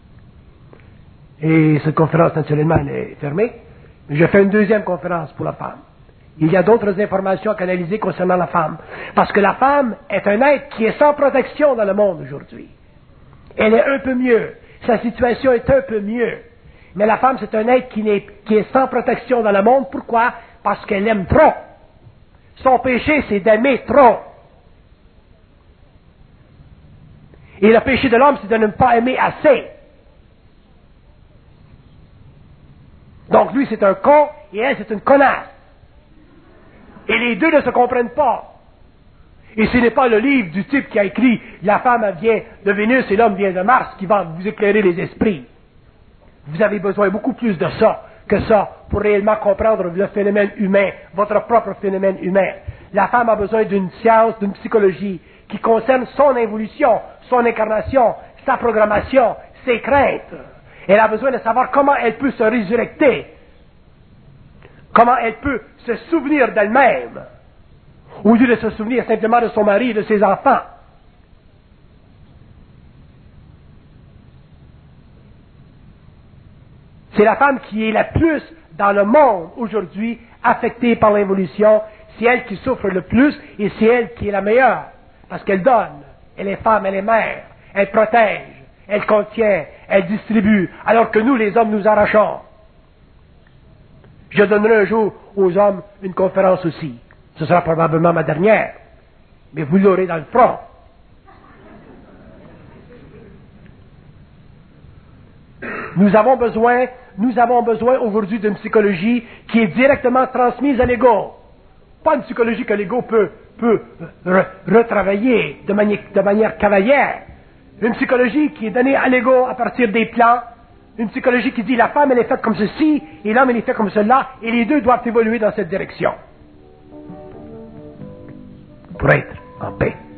Et cette conférence, naturellement, elle est fermée. Je fais une deuxième conférence pour la femme. Il y a d'autres informations à canaliser concernant la femme. Parce que la femme est un être qui est sans protection dans le monde aujourd'hui. Elle est un peu mieux. Sa situation est un peu mieux. Mais la femme, c'est un être qui est sans protection dans le monde. Pourquoi? Parce qu'elle aime trop. Son péché, c'est d'aimer trop. Et le péché de l'homme, c'est de ne pas aimer assez. Donc lui, c'est un con, et elle, c'est une connasse. Et les deux ne se comprennent pas. Et ce n'est pas le livre du type qui a écrit « La femme vient de Vénus et l'homme vient de Mars » qui va vous éclairer les esprits. Vous avez besoin beaucoup plus de ça que ça pour réellement comprendre le phénomène humain, votre propre phénomène humain. La femme a besoin d'une science, d'une psychologie qui concerne son évolution, son incarnation, sa programmation, ses craintes. Elle a besoin de savoir comment elle peut se résurrecter, comment elle peut se souvenir d'elle-même, au lieu de se souvenir simplement de son mari et de ses enfants. C'est la femme qui est la plus dans le monde aujourd'hui affectée par l'évolution. C'est elle qui souffre le plus et c'est elle qui est la meilleure. Parce qu'elle donne, elle est femme, elle est mère, elle protège, elle contient, elle distribue, alors que nous, les hommes, nous arrachons. Je donnerai un jour aux hommes une conférence aussi. Ce sera probablement ma dernière, mais vous l'aurez dans le front. Nous avons besoin aujourd'hui d'une psychologie qui est directement transmise à l'ego. Pas une psychologie que l'ego peut retravailler de manière cavalière. Une psychologie qui est donnée à l'ego à partir des plans. Une psychologie qui dit la femme elle est faite comme ceci et l'homme il est fait comme cela et les deux doivent évoluer dans cette direction pour être en paix.